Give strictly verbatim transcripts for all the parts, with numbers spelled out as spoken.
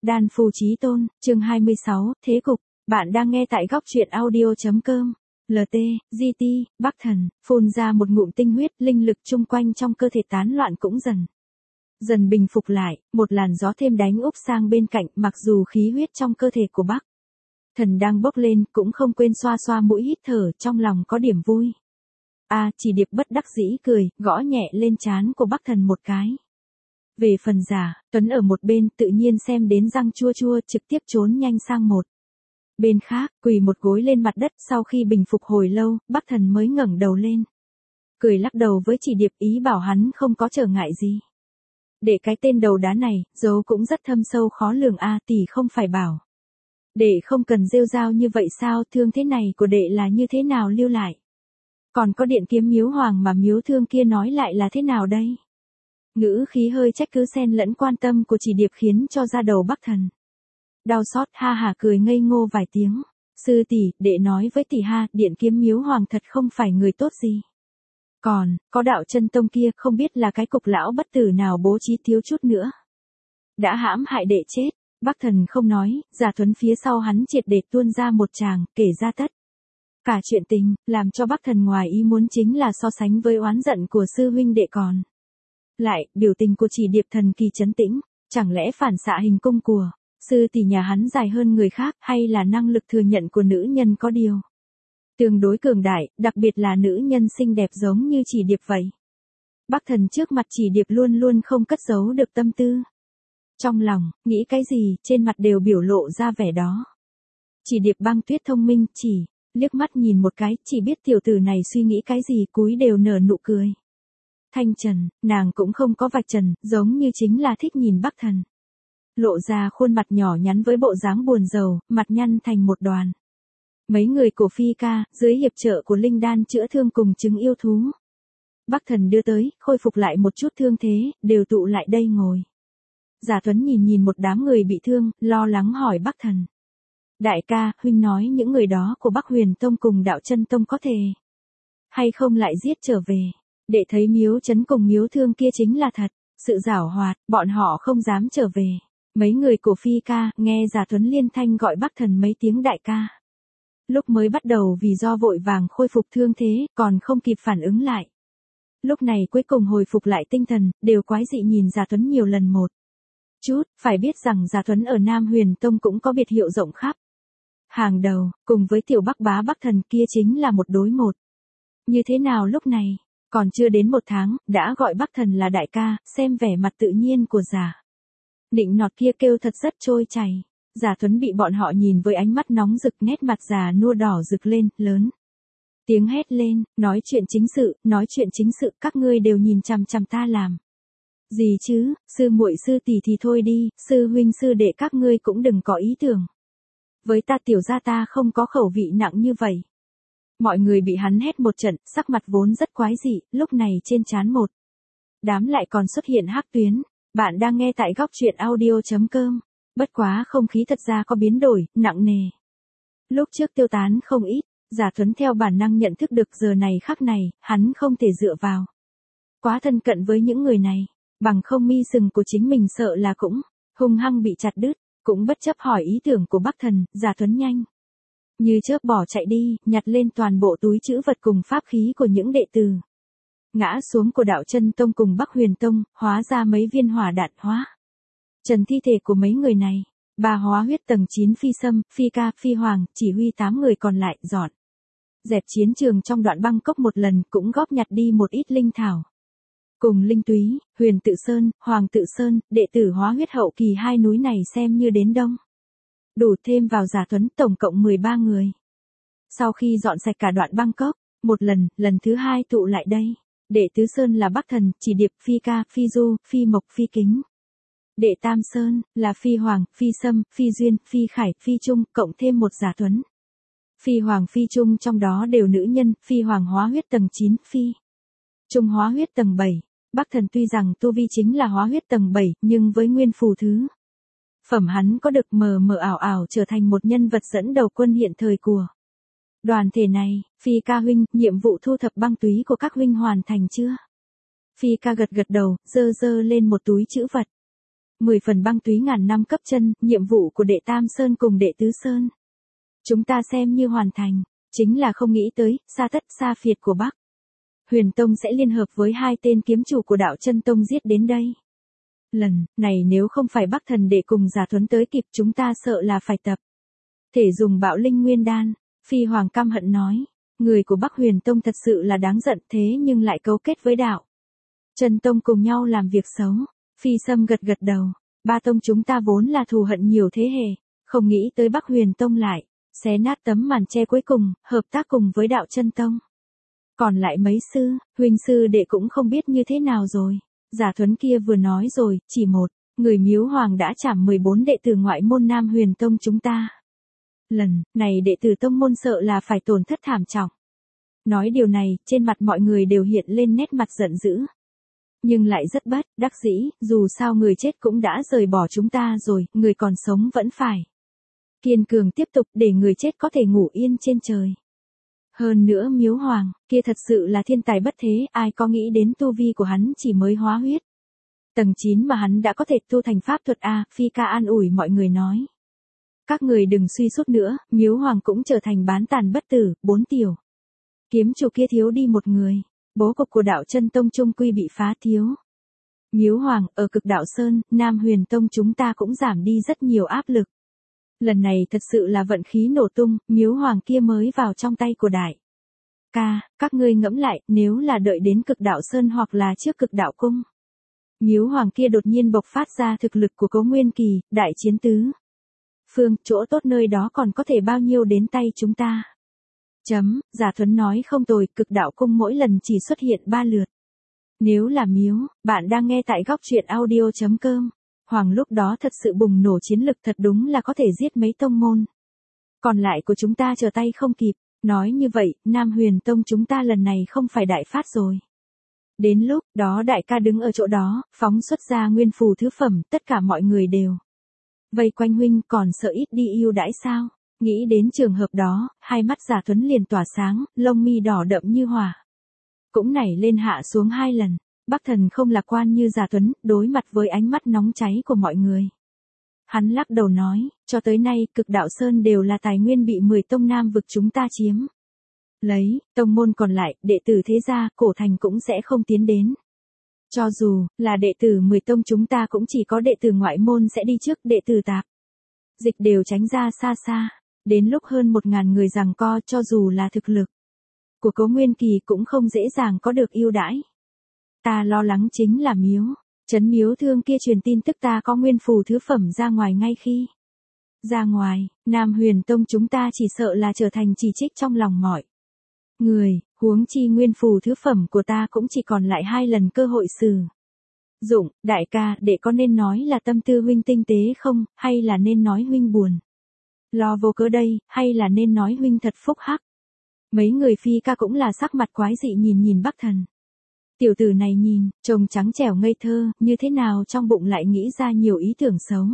Đan Phù Chí Tôn, chương hai mươi sáu, Thế cục. Bạn đang nghe tại góc truyện audio.com. lờ tê, giê tê, Bắc Thần, phun ra một ngụm tinh huyết, linh lực chung quanh trong cơ thể tán loạn cũng dần. Dần bình phục lại, một làn gió thêm đánh úp sang bên cạnh, mặc dù khí huyết trong cơ thể của Bắc Thần đang bốc lên, cũng không quên xoa xoa mũi hít thở, trong lòng có điểm vui. A, Chỉ Điệp bất đắc dĩ cười, gõ nhẹ lên trán của Bắc Thần một cái. Về phần Giả Tuấn ở một bên tự nhiên xem đến răng chua chua, trực tiếp trốn nhanh sang một bên khác, quỳ một gối lên mặt đất. Sau khi bình phục hồi lâu, Bắc Thần mới ngẩng đầu lên, cười lắc đầu với Chỉ Điệp, ý bảo hắn không có trở ngại gì. Để cái tên đầu đá này, giấu cũng rất thâm sâu khó lường. A, tỷ không phải bảo đệ không cần rêu rao như vậy sao? Thương thế này của đệ là như thế nào lưu lại? Còn có Điện Kiếm Miếu Hoàng mà miếu thương kia nói lại là thế nào đây? Ngữ khí hơi trách cứ xen lẫn quan tâm của Chỉ Điệp khiến cho da đầu Bắc Thần đau xót, ha hả cười ngây ngô vài tiếng. Sư tỷ, đệ nói với tỷ ha, Điện Kiếm Miếu Hoàng thật không phải người tốt gì. Còn, có Đạo Chân Tông kia, không biết là cái cục lão bất tử nào bố trí thiếu chút nữa đã hãm hại đệ chết. Bắc Thần không nói, Giả Tuấn phía sau hắn triệt để tuôn ra một tràng, kể ra tất cả chuyện tình, làm cho Bắc Thần ngoài ý muốn chính là so sánh với oán giận của sư huynh đệ còn lại, biểu tình của Chỉ Điệp thần kỳ trấn tĩnh. Chẳng lẽ phản xạ hình cung của sư tỷ nhà hắn dài hơn người khác, hay là năng lực thừa nhận của nữ nhân có điều tương đối cường đại, đặc biệt là nữ nhân xinh đẹp giống như Chỉ Điệp vậy. Bắc Thần trước mặt Chỉ Điệp luôn luôn không cất giấu được tâm tư trong lòng, nghĩ cái gì, trên mặt đều biểu lộ ra vẻ đó. Chỉ Điệp Băng Tuyết thông minh, chỉ liếc mắt nhìn một cái, chỉ biết tiểu tử này suy nghĩ cái gì, cúi đều nở nụ cười thanh trần. Nàng cũng không có vạch trần, giống như chính là thích nhìn Bắc Thần lộ ra khuôn mặt nhỏ nhắn với bộ dáng buồn rầu, mặt nhăn thành một đoàn. Mấy người của Phi ca, dưới hiệp trợ của linh đan chữa thương cùng trứng yêu thú Bắc Thần đưa tới, khôi phục lại một chút thương thế, đều tụ lại đây ngồi. Giả Tuấn nhìn nhìn một đám người bị thương, lo lắng hỏi Bắc Thần. Đại ca, huynh nói những người đó của Bắc Huyền Tông cùng Đạo Chân Tông có thể hay không lại giết trở về? Để thấy miếu chấn cùng miếu thương kia chính là thật sự giảo hoạt, bọn họ không dám trở về. Mấy người của Phi ca, nghe Giả Tuấn liên thanh gọi Bắc Thần mấy tiếng đại ca. Lúc mới bắt đầu vì do vội vàng khôi phục thương thế, còn không kịp phản ứng lại. Lúc này cuối cùng hồi phục lại tinh thần, đều quái dị nhìn Giả Tuấn nhiều lần một chút, phải biết rằng Giả Tuấn ở Nam Huyền Tông cũng có biệt hiệu rộng khắp hàng đầu, cùng với tiểu Bắc Bá Bắc Thần kia chính là một đối một. Như thế nào lúc này, còn chưa đến một tháng, đã gọi Bắc Thần là đại ca, xem vẻ mặt tự nhiên của Giả Nịnh nọt kia kêu thật rất trôi chảy. Giả Tuấn bị bọn họ nhìn với ánh mắt nóng rực, nét mặt già nua đỏ rực lên, lớn tiếng hét lên, nói chuyện chính sự, nói chuyện chính sự, các ngươi đều nhìn chằm chằm ta làm gì chứ? Sư muội sư tỷ thì thôi đi, sư huynh sư đệ các ngươi cũng đừng có ý tưởng với ta, tiểu gia ta không có khẩu vị nặng như vậy. Mọi người bị hắn hét một trận, sắc mặt vốn rất quái dị, lúc này trên trán một đám lại còn xuất hiện hắc tuyến. Bạn đang nghe tại góc truyện audio.com. Bất quá không khí thật ra có biến đổi, nặng nề. Lúc trước tiêu tán không ít, Giả Tuấn theo bản năng nhận thức được giờ này khắc này, hắn không thể dựa vào quá thân cận với những người này, bằng không mi sừng của chính mình sợ là cũng hung hăng bị chặt đứt. Cũng bất chấp hỏi ý tưởng của Bắc Thần, Giả Tuấn nhanh như chớp bỏ chạy đi, nhặt lên toàn bộ túi trữ vật cùng pháp khí của những đệ tử ngã xuống của Đạo Chân Tông cùng Bắc Huyền Tông, hóa ra mấy viên hỏa đạn hóa trần thi thể của mấy người này. Ba hóa huyết tầng chín Phi Sâm, Phi Ca, Phi Hoàng, chỉ huy tám người còn lại, dọn dẹp chiến trường trong đoạn băng cốc một lần, cũng góp nhặt đi một ít linh thảo cùng linh túy. Huyền Tự Sơn, Hoàng Tự Sơn, đệ tử hóa huyết hậu kỳ hai núi này xem như đến đông đủ, thêm vào Giả Tuấn, tổng cộng mười ba người. Sau khi dọn sạch cả đoạn băng cốc một lần, lần thứ hai tụ lại đây. Đệ tứ Sơn là Bắc Thần, Chỉ Điệp, Phi Ca, Phi Du, Phi Mộc, Phi Kính. Đệ tam Sơn là Phi Hoàng, Phi Sâm, Phi Duyên, Phi Khải, Phi Trung, cộng thêm một Giả Tuấn. Phi Hoàng, Phi Trung trong đó đều nữ nhân. Phi Hoàng hóa huyết tầng chín, Phi Trung hóa huyết tầng bảy. Bắc Thần tuy rằng tu vi chính là hóa huyết tầng bảy, nhưng với nguyên phù thứ phẩm hắn có được, mờ mờ ảo ảo trở thành một nhân vật dẫn đầu quân hiện thời của đoàn thể này. Phi Ca huynh, nhiệm vụ thu thập băng túy của các huynh hoàn thành chưa? Phi Ca gật gật đầu, giơ giơ lên một túi trữ vật. mười phần băng túy ngàn năm cấp chân, nhiệm vụ của đệ Tam Sơn cùng đệ Tứ Sơn. Chúng ta xem như hoàn thành, chính là không nghĩ tới, Sa Tất Sa Phiệt của Bắc Huyền Tông sẽ liên hợp với hai tên kiếm chủ của đạo chân tông giết đến đây. Lần này nếu không phải Bắc Thần Đệ cùng Giả Thuấn tới kịp chúng ta sợ là phải tập thể dùng bạo linh nguyên đan. Phi Hoàng căm hận nói, người của Bắc Huyền Tông thật sự là đáng giận thế nhưng lại cấu kết với đạo chân tông cùng nhau làm việc xấu. Phi Sâm gật gật đầu, ba tông chúng ta vốn là thù hận nhiều thế hệ, không nghĩ tới Bắc Huyền Tông lại xé nát tấm màn che cuối cùng, hợp tác cùng với đạo chân tông. Còn lại mấy sư, huynh sư đệ cũng không biết như thế nào rồi. Giả Thuấn kia vừa nói rồi, chỉ một người Miếu Hoàng đã chảm mười bốn đệ tử ngoại môn Nam Huyền Tông chúng ta. Lần này đệ tử tông môn sợ là phải tổn thất thảm trọng. Nói điều này, trên mặt mọi người đều hiện lên nét mặt giận dữ. Nhưng lại rất bất đắc dĩ, dù sao người chết cũng đã rời bỏ chúng ta rồi, người còn sống vẫn phải kiên cường tiếp tục để người chết có thể ngủ yên trên trời. Hơn nữa Miếu Hoàng, kia thật sự là thiên tài bất thế, ai có nghĩ đến tu vi của hắn chỉ mới hóa huyết tầng chín mà hắn đã có thể tu thành pháp thuật a. Phi Ca an ủi mọi người nói. Các người đừng suy sút nữa, Miếu Hoàng cũng trở thành bán tàn bất tử, bốn tiểu kiếm chủ kia thiếu đi một người, bố cục của đạo chân tông trung quy bị phá thiếu. Miếu Hoàng, ở Cực Đạo Sơn, Nam Huyền Tông chúng ta cũng giảm đi rất nhiều áp lực. Lần này thật sự là vận khí nổ tung, Miếu Hoàng kia mới vào trong tay của đại ca, các ngươi ngẫm lại, nếu là đợi đến Cực Đạo Sơn hoặc là trước Cực Đạo Cung. Miếu Hoàng kia đột nhiên bộc phát ra thực lực của Cố Nguyên Kỳ, đại chiến tứ phương, chỗ tốt nơi đó còn có thể bao nhiêu đến tay chúng ta. Chấm, Giả Thuấn nói không tồi, Cực Đạo Cung mỗi lần chỉ xuất hiện ba lượt. Nếu là Miếu, bạn đang nghe tại góc truyện audio chấm com. Hoàng lúc đó thật sự bùng nổ chiến lực thật đúng là có thể giết mấy tông môn. Còn lại của chúng ta chờ tay không kịp, nói như vậy, Nam Huyền Tông chúng ta lần này không phải đại phát rồi. Đến lúc đó đại ca đứng ở chỗ đó, phóng xuất ra nguyên phù thứ phẩm, tất cả mọi người đều vây quanh huynh, còn sợ ít đi yêu đãi sao? Nghĩ đến trường hợp đó, hai mắt Giả Thuấn liền tỏa sáng, lông mi đỏ đậm như hỏa cũng nảy lên hạ xuống hai lần. Bắc Thần không lạc quan như Giả Tuấn, đối mặt với ánh mắt nóng cháy của mọi người. Hắn lắc đầu nói, cho tới nay, Cực Đạo Sơn đều là tài nguyên bị mười tông nam vực chúng ta chiếm lấy, tông môn còn lại, đệ tử thế gia, cổ thành cũng sẽ không tiến đến. Cho dù là đệ tử mười tông chúng ta cũng chỉ có đệ tử ngoại môn sẽ đi trước, đệ tử tạp dịch đều tránh ra xa xa. Đến lúc hơn một ngàn người giằng co, cho dù là thực lực của Cố Nguyên Kỳ cũng không dễ dàng có được ưu đãi. Ta lo lắng chính là Miếu Trấn Miếu Thương kia truyền tin tức ta có nguyên phù thứ phẩm ra ngoài, ngay khi ra ngoài, Nam Huyền Tông chúng ta chỉ sợ là trở thành chỉ trích trong lòng mọi người, huống chi nguyên phù thứ phẩm của ta cũng chỉ còn lại hai lần cơ hội sử dụng. Đại ca, đệ có nên nói là tâm tư huynh tinh tế không, hay là nên nói huynh buồn lo vô cớ đây, hay là nên nói huynh thật phúc hắc? Mấy người Phi Ca cũng là sắc mặt quái dị nhìn nhìn Bắc Thần. Tiểu tử này nhìn, trông trắng trẻo ngây thơ, như thế nào trong bụng lại nghĩ ra nhiều ý tưởng xấu.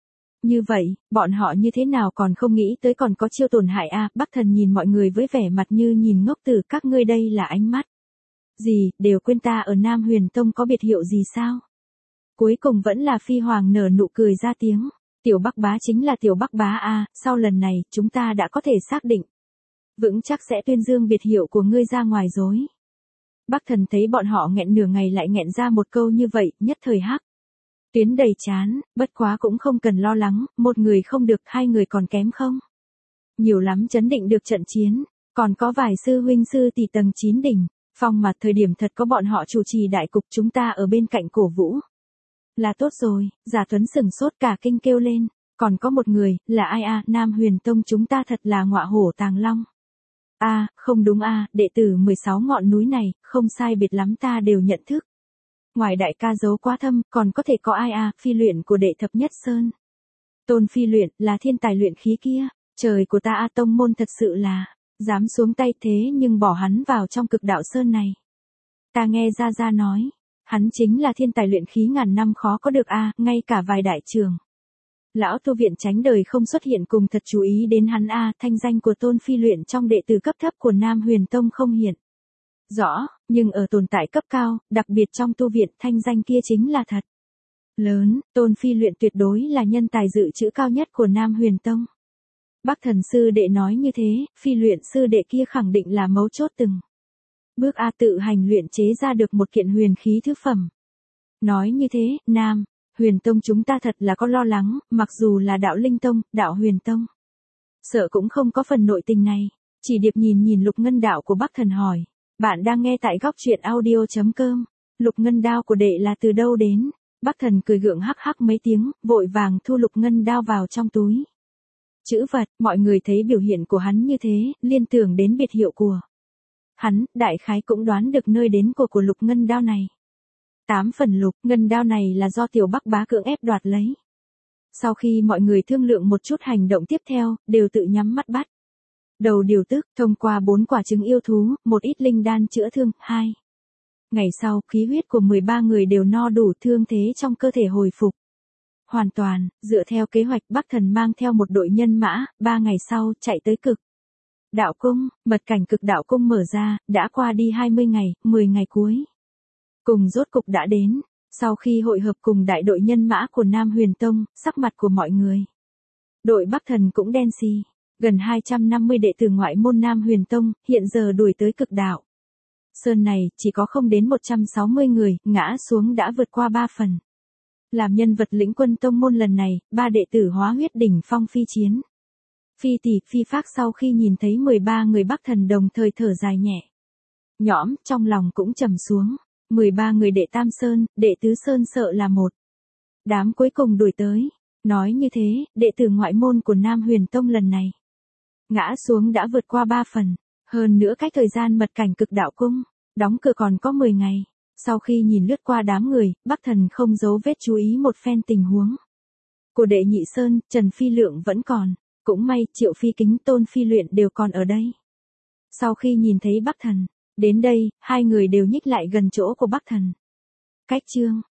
Như vậy, bọn họ như thế nào còn không nghĩ tới còn có chiêu tổn hại a? À, Bắc Thần nhìn mọi người với vẻ mặt như nhìn ngốc tử, các ngươi đây là ánh mắt gì, đều quên ta ở Nam Huyền Tông có biệt hiệu gì sao? Cuối cùng vẫn là Phi Hoàng nở nụ cười ra tiếng. Tiểu Bắc Bá chính là Tiểu Bắc Bá a, à, sau lần này, chúng ta đã có thể xác định vững chắc sẽ tuyên dương biệt hiệu của ngươi ra ngoài rồi. Bắc Thần thấy bọn họ nghẹn nửa ngày lại nghẹn ra một câu như vậy, nhất thời hắc tuyến đầy chán, bất quá cũng không cần lo lắng, một người không được, hai người còn kém không nhiều lắm chấn định được trận chiến, còn có vài sư huynh sư tỷ tầng chín đỉnh phong, mà thời điểm thật có bọn họ chủ trì đại cục, chúng ta ở bên cạnh cổ vũ là tốt rồi. Giả Tuấn sừng sốt cả kinh kêu lên, còn có một người, là ai a? À, Nam Huyền Tông chúng ta thật là ngọa hổ tàng long. A, à, không đúng a, à, đệ tử mười sáu ngọn núi này, không sai biệt lắm ta đều nhận thức. Ngoài đại ca giấu quá thâm, còn có thể có ai a? À, Phi Luyện của đệ thập nhất sơn. Tôn Phi Luyện, là thiên tài luyện khí kia, trời của ta a, tông môn thật sự là dám xuống tay thế nhưng bỏ hắn vào trong Cực Đạo Sơn này. Ta nghe Gia Gia nói, hắn chính là thiên tài luyện khí ngàn năm khó có được a, à, ngay cả vài đại trưởng lão tu viện tránh đời không xuất hiện cùng thật chú ý đến hắn a, à, thanh danh của Tôn Phi Luyện trong đệ tử cấp thấp của Nam Huyền Tông không hiện rõ, nhưng ở tồn tại cấp cao, đặc biệt trong tu viện, thanh danh kia chính là thật. lớn, Tôn Phi Luyện tuyệt đối là nhân tài dự trữ cao nhất của Nam Huyền Tông. Bắc Thần sư đệ nói như thế, Phi Luyện sư đệ kia khẳng định là mấu chốt từng bước A tự hành luyện chế ra được một kiện huyền khí thứ phẩm. Nói như thế, Nam Huyền Tông chúng ta thật là có lo lắng, mặc dù là đạo Linh Tông, đạo Huyền Tông. Sợ cũng không có phần nội tình này. Chỉ Điệp nhìn nhìn lục ngân đạo của Bắc Thần hỏi. Bạn đang nghe tại góc truyện audio.com. Lục ngân đao của đệ là từ đâu đến? Bắc Thần cười gượng hắc hắc mấy tiếng, vội vàng thu lục ngân đao vào trong túi. Chữ vật, mọi người thấy biểu hiện của hắn như thế, liên tưởng đến biệt hiệu của hắn, đại khái cũng đoán được nơi đến của của lục ngân đao này. Tám phần lục ngân đao này là do Tiểu Bắc Bá cưỡng ép đoạt lấy. Sau khi mọi người thương lượng một chút hành động tiếp theo, đều tự nhắm mắt bắt đầu điều tức, thông qua bốn quả trứng yêu thú, một ít linh đan chữa thương, hai. Ngày sau, khí huyết của mười ba người đều no đủ, thương thế trong cơ thể hồi phục. Hoàn toàn, dựa theo kế hoạch Bắc Thần mang theo một đội nhân mã, ba ngày sau, chạy tới cực đạo cung, mật cảnh cực đạo cung mở ra, đã qua đi hai mươi ngày, mười ngày cuối. Cùng rốt cục đã đến, sau khi hội hợp cùng đại đội nhân mã của Nam Huyền Tông, sắc mặt của mọi người. Đội Bắc Thần cũng đen xì, gần hai trăm năm mươi đệ tử ngoại môn Nam Huyền Tông, hiện giờ đuổi tới cực đạo. Sơn này, chỉ có không đến một trăm sáu mươi người, ngã xuống đã vượt qua ba phần. Làm nhân vật lĩnh quân tông môn lần này, ba đệ tử hóa huyết đỉnh phong phi chiến. Phi tỷ, phi phác sau khi nhìn thấy mười ba người Bắc Thần đồng thời thở dài nhẹ. Nhõm, trong lòng cũng trầm xuống. mười ba người đệ Tam Sơn, đệ Tứ Sơn sợ là một đám cuối cùng đuổi tới. Nói như thế, đệ tử ngoại môn của Nam Huyền Tông lần này ngã xuống đã vượt qua ba phần. Hơn nữa cách thời gian mật cảnh cực đạo cung đóng cửa còn có mười ngày. Sau khi nhìn lướt qua đám người, Bắc Thần không giấu vết chú ý một phen tình huống của đệ Nhị Sơn, Trần Phi Lượng vẫn còn. Cũng may, Triệu Phi Kính, Tôn Phi Luyện đều còn ở đây. Sau khi nhìn thấy Bắc Thần đến đây, hai người đều nhích lại gần chỗ của Bắc Thần. Cách chương